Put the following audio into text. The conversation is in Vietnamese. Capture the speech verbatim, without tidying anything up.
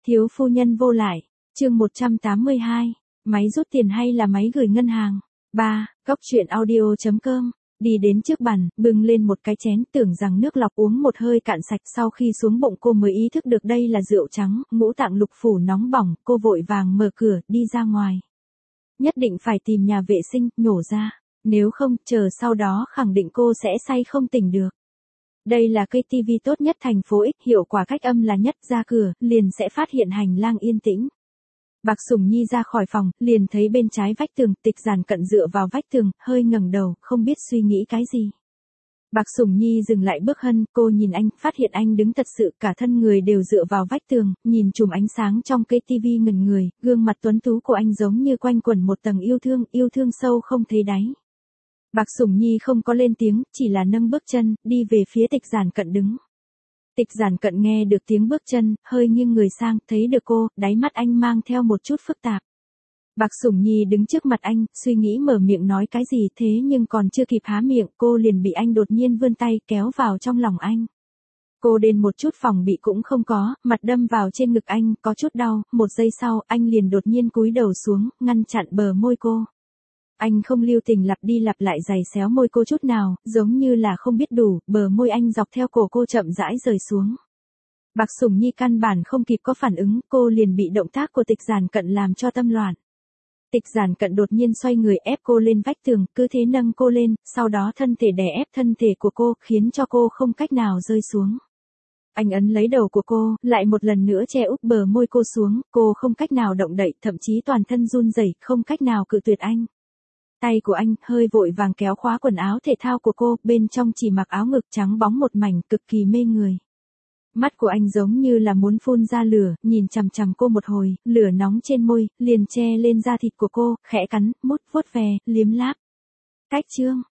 Thiếu phu nhân vô lại, chương một trăm tám mươi hai, máy rút tiền hay là máy gửi ngân hàng? ba. Góc truyện audio chấm com, đi đến trước bàn, bưng lên một cái chén tưởng rằng nước lọc uống một hơi cạn sạch sau khi xuống bụng cô mới ý thức được đây là rượu trắng, ngũ tạng lục phủ nóng bỏng, cô vội vàng mở cửa, đi ra ngoài. Nhất định phải tìm nhà vệ sinh, nhổ ra, nếu không, chờ sau đó khẳng định cô sẽ say không tỉnh được. Đây là cây tivi tốt nhất thành phố X, hiệu quả cách âm là nhất, ra cửa, liền sẽ phát hiện hành lang yên tĩnh. Bạc Sủng Nhi ra khỏi phòng, liền thấy bên trái vách tường, Tịch Giản Cận dựa vào vách tường, hơi ngẩng đầu, không biết suy nghĩ cái gì. Bạc Sủng Nhi dừng lại bước hân, cô nhìn anh, phát hiện anh đứng thật sự, cả thân người đều dựa vào vách tường, nhìn chùm ánh sáng trong cây tivi ngẩn người, gương mặt tuấn tú của anh giống như quanh quẩn một tầng yêu thương, yêu thương sâu không thấy đáy. Bạc Sủng Nhi không có lên tiếng, chỉ là nâng bước chân, đi về phía Tịch Giản Cận đứng. Tịch Giản Cận nghe được tiếng bước chân, hơi nghiêng người sang, thấy được cô, đáy mắt anh mang theo một chút phức tạp. Bạc Sủng Nhi đứng trước mặt anh, suy nghĩ mở miệng nói cái gì, thế nhưng còn chưa kịp há miệng, cô liền bị anh đột nhiên vươn tay kéo vào trong lòng anh. Cô đến một chút phòng bị cũng không có, mặt đâm vào trên ngực anh, có chút đau, một giây sau, anh liền đột nhiên cúi đầu xuống, ngăn chặn bờ môi cô. Anh không lưu tình lặp đi lặp lại giày xéo môi cô chút nào, giống như là không biết đủ, bờ môi anh dọc theo cổ cô chậm rãi rời xuống. Bạc Sủng Nhi căn bản không kịp có phản ứng, cô liền bị động tác của Tịch Giản Cận làm cho tâm loạn. Tịch Giản Cận đột nhiên xoay người ép cô lên vách tường, cứ thế nâng cô lên, sau đó thân thể đè ép thân thể của cô, khiến cho cô không cách nào rơi xuống. Anh ấn lấy đầu của cô, lại một lần nữa che úp bờ môi cô xuống, cô không cách nào động đậy, thậm chí toàn thân run rẩy, không cách nào cự tuyệt anh. Tay của anh hơi vội vàng kéo khóa quần áo thể thao của cô, bên trong chỉ mặc áo ngực trắng bóng một mảnh, cực kỳ mê người. Mắt của anh giống như là muốn phun ra lửa, nhìn chằm chằm cô một hồi, lửa nóng trên môi, liền che lên da thịt của cô, khẽ cắn, mút vuốt ve, liếm láp. Cách chương,